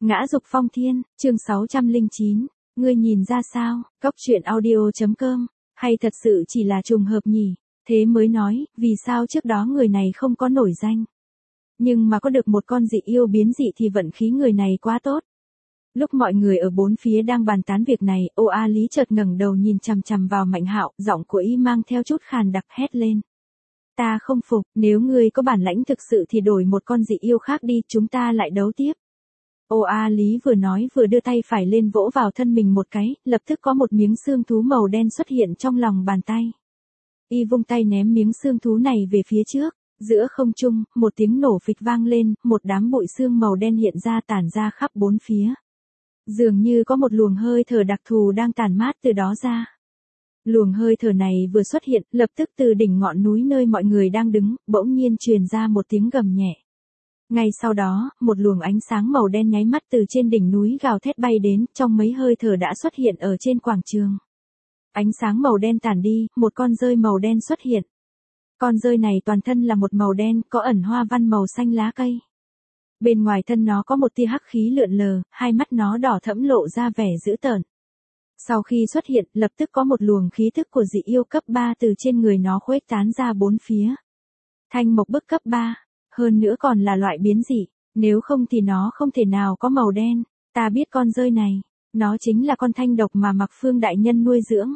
Ngã dục phong thiên, chương 609. Ngươi nhìn ra sao? Cóc truyện audio.com. Hay thật sự chỉ là trùng hợp nhỉ? Thế mới nói, vì sao trước đó người này không có nổi danh. Nhưng mà có được một con dị yêu biến dị thì vận khí người này quá tốt. Lúc mọi người ở bốn phía đang bàn tán việc này, Ô A Lý chợt ngẩng đầu nhìn chằm chằm vào Mạnh Hạo, giọng của y mang theo chút khàn đặc hét lên. Ta không phục, nếu ngươi có bản lãnh thực sự thì đổi một con dị yêu khác đi, chúng ta lại đấu tiếp. Ô A Lý vừa nói vừa đưa tay phải lên vỗ vào thân mình một cái, lập tức có một miếng xương thú màu đen xuất hiện trong lòng bàn tay. Y vung tay ném miếng xương thú này về phía trước, giữa không trung, một tiếng nổ phịch vang lên, một đám bụi xương màu đen hiện ra tản ra khắp bốn phía. Dường như có một luồng hơi thở đặc thù đang tản mát từ đó ra. Luồng hơi thở này vừa xuất hiện, lập tức từ đỉnh ngọn núi nơi mọi người đang đứng, bỗng nhiên truyền ra một tiếng gầm nhẹ. Ngay sau đó, một luồng ánh sáng màu đen nháy mắt từ trên đỉnh núi gào thét bay đến, trong mấy hơi thở đã xuất hiện ở trên quảng trường. Ánh sáng màu đen tản đi, một con dơi màu đen xuất hiện. Con dơi này toàn thân là một màu đen, có ẩn hoa văn màu xanh lá cây. Bên ngoài thân nó có một tia hắc khí lượn lờ, hai mắt nó đỏ thẫm lộ ra vẻ dữ tợn. Sau khi xuất hiện, lập tức có một luồng khí thức của dị yêu cấp 3 từ trên người nó khuếch tán ra bốn phía. Thanh mộc bức cấp 3, hơn nữa còn là loại biến dị, nếu không thì nó không thể nào có màu đen. Ta biết con dơi này, nó chính là con thanh độc mà Mạc Phương đại nhân nuôi dưỡng.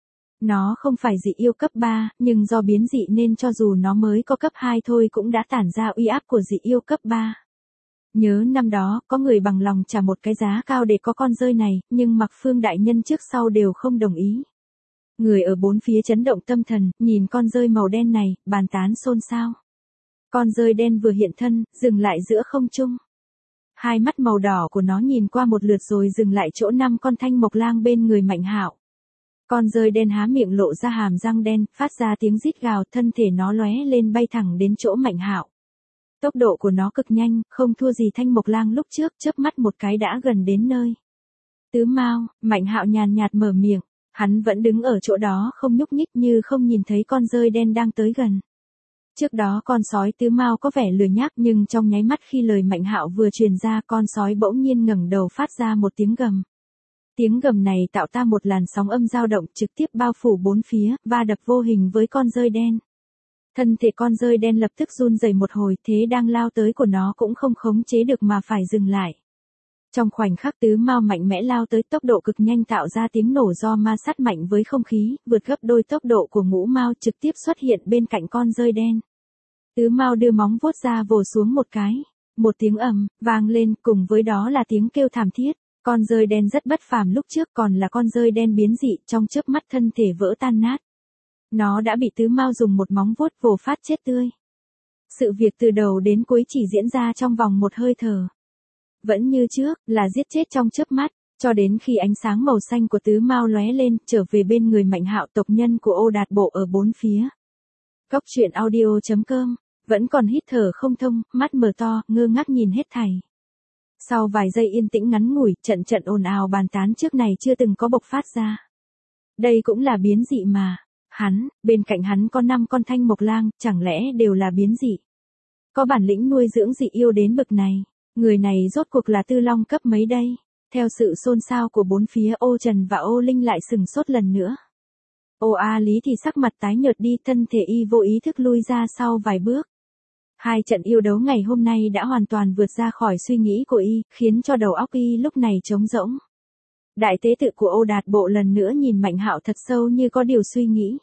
Nó không phải dị yêu cấp 3, nhưng do biến dị nên cho dù nó mới có cấp 2 thôi cũng đã tản ra uy áp của dị yêu cấp 3. Nhớ năm đó, có người bằng lòng trả một cái giá cao để có con dơi này, nhưng Mạc Phương đại nhân trước sau đều không đồng ý. Người ở bốn phía chấn động tâm thần, nhìn con dơi màu đen này, bàn tán xôn xao. Con dơi đen vừa hiện thân, dừng lại giữa không trung. Hai mắt màu đỏ của nó nhìn qua một lượt rồi dừng lại chỗ 5 con thanh mộc lang bên người Mạnh Hạo. Con dơi đen há miệng lộ ra hàm răng đen, phát ra tiếng rít gào, thân thể nó lóe lên bay thẳng đến chỗ Mạnh Hạo. Tốc độ của nó cực nhanh, không thua gì thanh mộc lang lúc trước, chớp mắt một cái đã gần đến nơi. Tứ Mao, Mạnh Hạo nhàn nhạt mở miệng, hắn vẫn đứng ở chỗ đó không nhúc nhích như không nhìn thấy con dơi đen đang tới gần. Trước đó con sói Tứ Mao có vẻ lười nhác nhưng trong nháy mắt khi lời Mạnh Hạo vừa truyền ra, con sói bỗng nhiên ngẩng đầu phát ra một tiếng gầm. Tiếng gầm này tạo ra một làn sóng âm dao động trực tiếp bao phủ bốn phía, va đập vô hình với con dơi đen. Thân thể con dơi đen lập tức run rẩy một hồi, thế đang lao tới của nó cũng không khống chế được mà phải dừng lại. Trong khoảnh khắc Tứ Mao mạnh mẽ lao tới, tốc độ cực nhanh tạo ra tiếng nổ do ma sát mạnh với không khí, vượt gấp đôi tốc độ của Ngũ Mao, trực tiếp xuất hiện bên cạnh con dơi đen. Tứ Mao đưa móng vuốt ra vồ xuống một cái. Một tiếng ầm vang lên, cùng với đó là tiếng kêu thảm thiết. Con dơi đen rất bất phàm, lúc trước còn là con dơi đen biến dị, trong chớp mắt thân thể vỡ tan nát. Nó đã bị Tứ Mao dùng một móng vuốt vồ phát chết tươi. Sự việc từ đầu đến cuối chỉ diễn ra trong vòng một hơi thở. Vẫn như trước, là giết chết trong chớp mắt, cho đến khi ánh sáng màu xanh của Tứ Mao lóe lên, trở về bên người Mạnh Hạo, tộc nhân của Ô Đạt Bộ ở bốn phía. Cóc truyện audio.com, vẫn còn hít thở không thông, mắt mở to, ngơ ngác nhìn hết thảy. Sau vài giây yên tĩnh ngắn ngủi, trận ồn ào bàn tán trước này chưa từng có bộc phát ra. Đây cũng là biến dị mà. Bên cạnh hắn có 5 con thanh mộc lang, chẳng lẽ đều là biến dị? Có bản lĩnh nuôi dưỡng dị yêu đến bậc này, người này rốt cuộc là tư long cấp mấy đây? Theo sự xôn xao của bốn phía, Ô Trần và Ô Linh lại sừng sốt lần nữa. Ô A Lý thì sắc mặt tái nhợt đi, thân thể y vô ý thức lui ra sau vài bước. Hai trận yêu đấu ngày hôm nay đã hoàn toàn vượt ra khỏi suy nghĩ của y, khiến cho đầu óc y lúc này trống rỗng. Đại tế tự của Ô Đạt Bộ lần nữa nhìn Mạnh Hạo thật sâu như có điều suy nghĩ.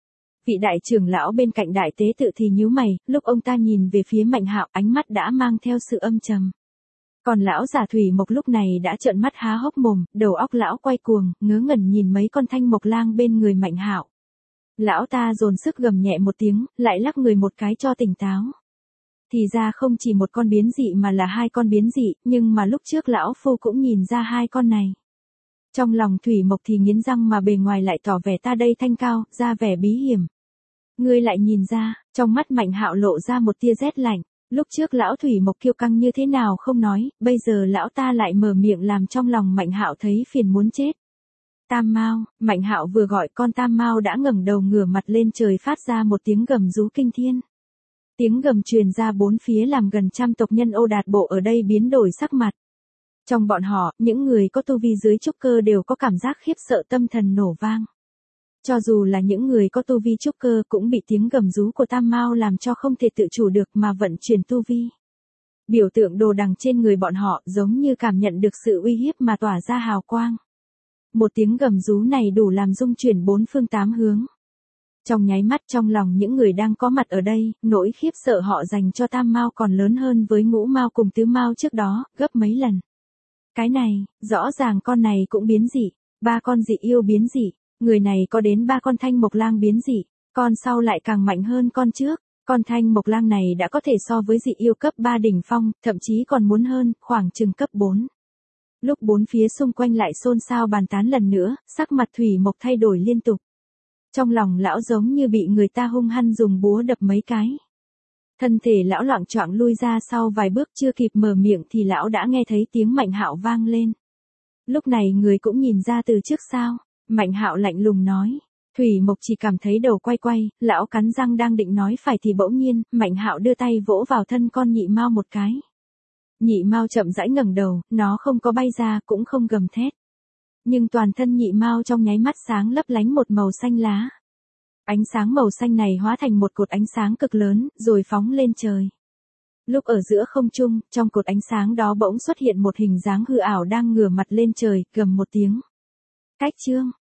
Vị đại trưởng lão bên cạnh đại tế tự thì nhíu mày, lúc ông ta nhìn về phía Mạnh Hạo, ánh mắt đã mang theo sự âm trầm. Còn lão giả Thủy Mộc lúc này đã trợn mắt há hốc mồm, đầu óc lão quay cuồng, ngớ ngẩn nhìn mấy con thanh mộc lang bên người Mạnh Hạo. Lão ta dồn sức gầm nhẹ một tiếng, lại lắc người một cái cho tỉnh táo. Thì ra không chỉ một con biến dị mà là 2 con biến dị, nhưng mà lúc trước lão phu cũng nhìn ra 2 con này. Trong lòng Thủy Mộc thì nghiến răng mà bề ngoài lại tỏ vẻ ta đây thanh cao, ra vẻ bí hiểm. Ngươi lại nhìn ra, trong mắt Mạnh Hạo lộ ra một tia rét lạnh. Lúc trước lão Thủy Mộc kiêu căng như thế nào không nói, bây giờ lão ta lại mở miệng làm trong lòng Mạnh Hạo thấy phiền muốn chết. Tam Mao, Mạnh Hạo vừa gọi con Tam Mao đã ngẩng đầu ngửa mặt lên trời phát ra một tiếng gầm rú kinh thiên. Tiếng gầm truyền ra bốn phía làm gần trăm tộc nhân Ô Đạt Bộ ở đây biến đổi sắc mặt. Trong bọn họ, những người có tu vi dưới trúc cơ đều có cảm giác khiếp sợ tâm thần nổ vang. Cho dù là những người có tu vi trúc cơ cũng bị tiếng gầm rú của Tam Mao làm cho không thể tự chủ được mà vận chuyển tu vi. Biểu tượng đồ đằng trên người bọn họ giống như cảm nhận được sự uy hiếp mà tỏa ra hào quang. Một tiếng gầm rú này đủ làm rung chuyển bốn phương tám hướng. Trong nháy mắt trong lòng những người đang có mặt ở đây, nỗi khiếp sợ họ dành cho Tam Mao còn lớn hơn với Ngũ Mao cùng Tứ Mao trước đó, gấp mấy lần. Cái này, rõ ràng con này cũng biến dị, 3 con dị yêu biến dị, người này có đến 3 con thanh mộc lang biến dị, con sau lại càng mạnh hơn con trước. Con thanh mộc lang này đã có thể so với dị yêu cấp 3 đỉnh phong, thậm chí còn muốn hơn, khoảng chừng cấp 4. Lúc bốn phía xung quanh lại xôn xao bàn tán lần nữa, sắc mặt Thủy Mộc thay đổi liên tục. Trong lòng lão giống như bị người ta hung hăng dùng búa đập mấy cái. Thân thể lão loạng choạng lui ra sau vài bước chưa kịp mở miệng thì lão đã nghe thấy tiếng Mạnh Hạo vang lên. Lúc này người cũng nhìn ra từ trước sao, Mạnh Hạo lạnh lùng nói. Thủy Mộc chỉ cảm thấy đầu quay quay, lão cắn răng đang định nói phải thì bỗng nhiên, Mạnh Hạo đưa tay vỗ vào thân con Nhị Mao một cái. Nhị Mao chậm rãi ngẩng đầu, nó không có bay ra cũng không gầm thét. Nhưng toàn thân Nhị Mao trong nháy mắt sáng lấp lánh một màu xanh lá. Ánh sáng màu xanh này hóa thành một cột ánh sáng cực lớn, rồi phóng lên trời. Lúc ở giữa không trung, trong cột ánh sáng đó bỗng xuất hiện một hình dáng hư ảo đang ngửa mặt lên trời, gầm một tiếng. Cách chương